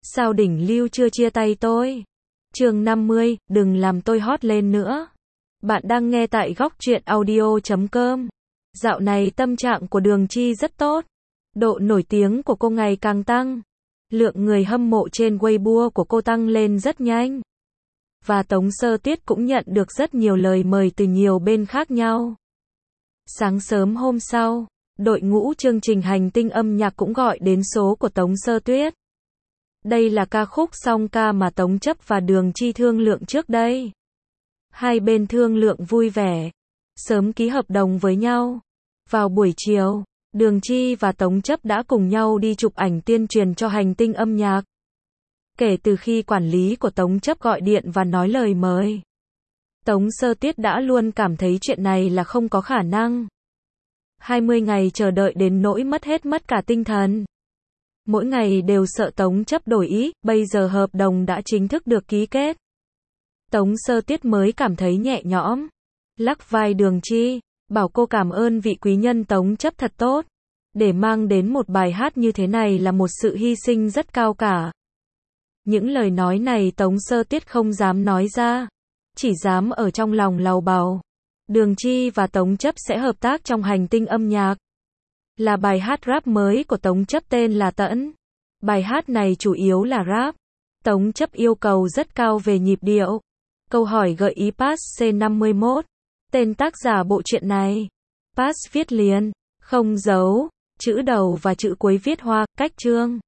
Sao đỉnh lưu chưa chia tay tôi? Chương 50, đừng làm tôi hot lên nữa. Bạn đang nghe tại góc truyện audio.com. Dạo này tâm trạng của Đường Chi rất tốt. Độ nổi tiếng của cô ngày càng tăng. Lượng người hâm mộ trên Weibo của cô tăng lên rất nhanh. Và Tống Sơ Tuyết cũng nhận được rất nhiều lời mời từ nhiều bên khác nhau. Sáng sớm hôm sau, đội ngũ chương trình hành tinh âm nhạc cũng gọi đến số của Tống Sơ Tuyết. Đây là ca khúc song ca mà Tống Chấp và Đường Chi thương lượng trước đây. Hai bên thương lượng vui vẻ, sớm ký hợp đồng với nhau. Vào buổi chiều, Đường Chi và Tống Chấp đã cùng nhau đi chụp ảnh tuyên truyền cho hành tinh âm nhạc. Kể từ khi quản lý của Tống Chấp gọi điện và nói lời mời, Tống Sơ Tuyết đã luôn cảm thấy chuyện này là không có khả năng. 20 ngày chờ đợi đến nỗi mất cả tinh thần. Mỗi ngày đều sợ Tống Chấp đổi ý, bây giờ hợp đồng đã chính thức được ký kết. Tống Sơ Tuyết mới cảm thấy nhẹ nhõm. Lắc vai Đường Chi, bảo cô cảm ơn vị quý nhân Tống Chấp thật tốt. Để mang đến một bài hát như thế này là một sự hy sinh rất cao cả. Những lời nói này Tống Sơ Tuyết không dám nói ra, chỉ dám ở trong lòng lầu bầu. Đường Chi và Tống Chấp sẽ hợp tác trong hành tinh âm nhạc. Là bài hát rap mới của Tống Chấp tên là Tẫn. Bài hát này chủ yếu là rap. Tống Chấp yêu cầu rất cao về nhịp điệu. Câu hỏi gợi ý Pass C51. Tên tác giả bộ truyện này. Pass viết liền, không dấu, chữ đầu và chữ cuối viết hoa, cách chương.